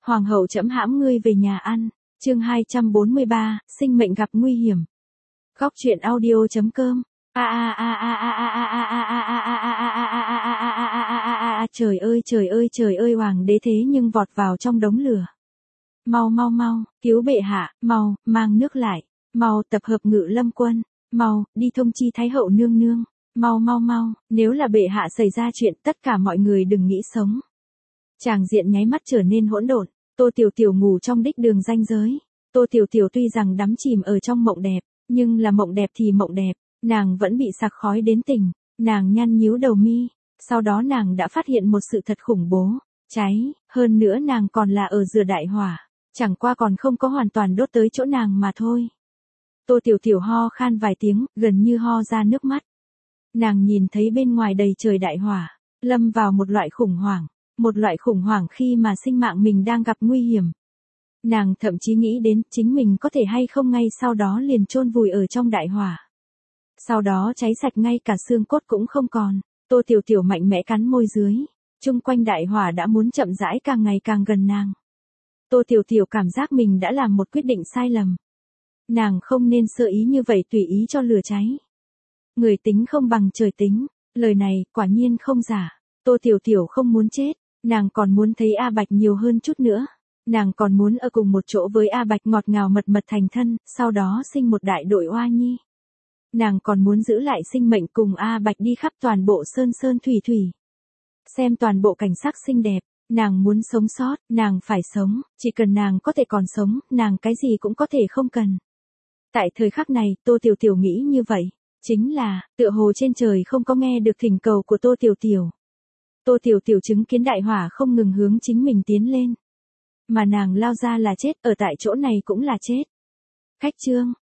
Hoàng hậu trẫm hãm ngươi về nhà ăn. Chương 243, sinh mệnh gặp nguy hiểm. Góc truyện audio.com. Trời ơi trời ơi trời ơi, hoàng đế thế nhưng vọt vào trong đống lửa. Mau mau mau, cứu bệ hạ, mau, mang nước lại, mau tập hợp ngự lâm quân, mau, đi thông chi thái hậu nương nương, mau mau mau, nếu là bệ hạ xảy ra chuyện tất cả mọi người đừng nghĩ sống. Tràng diện nháy mắt trở nên hỗn độn, Tô Tiểu Tiểu ngủ trong đích đường ranh giới. Tô Tiểu Tiểu tuy rằng đắm chìm ở trong mộng đẹp, nhưng là mộng đẹp thì mộng đẹp, nàng vẫn bị sặc khói đến tỉnh, nàng nhăn nhíu đầu mi, sau đó nàng đã phát hiện một sự thật khủng bố, cháy, hơn nữa nàng còn là ở giữa đại hỏa, chẳng qua còn không có hoàn toàn đốt tới chỗ nàng mà thôi. Tô Tiểu Tiểu ho khan vài tiếng, gần như ho ra nước mắt. Nàng nhìn thấy bên ngoài đầy trời đại hỏa, lâm vào một loại khủng hoảng khi mà sinh mạng mình đang gặp nguy hiểm. Nàng thậm chí nghĩ đến chính mình có thể hay không ngay sau đó liền chôn vùi ở trong đại hỏa. Sau đó cháy sạch ngay cả xương cốt cũng không còn. Tô Tiểu Tiểu mạnh mẽ cắn môi dưới. Chung quanh đại hỏa đã muốn chậm rãi càng ngày càng gần nàng. Tô Tiểu Tiểu cảm giác mình đã làm một quyết định sai lầm. Nàng không nên sơ ý như vậy tùy ý cho lửa cháy. Người tính không bằng trời tính. Lời này quả nhiên không giả. Tô Tiểu Tiểu không muốn chết. Nàng còn muốn thấy A Bạch nhiều hơn chút nữa. Nàng còn muốn ở cùng một chỗ với A Bạch ngọt ngào mật mật thành thân, sau đó sinh một đại đội oa nhi. Nàng còn muốn giữ lại sinh mệnh cùng A Bạch đi khắp toàn bộ sơn sơn thủy thủy. Xem toàn bộ cảnh sắc xinh đẹp, nàng muốn sống sót, nàng phải sống, chỉ cần nàng có thể còn sống, nàng cái gì cũng có thể không cần. Tại thời khắc này, Tô Tiểu Tiểu nghĩ như vậy, chính là, tựa hồ trên trời không có nghe được thỉnh cầu của Tô Tiểu Tiểu. Tô Tiểu Tiểu chứng kiến đại hỏa không ngừng hướng chính mình tiến lên. Mà nàng lao ra là chết, ở tại chỗ này cũng là chết. Khách trương,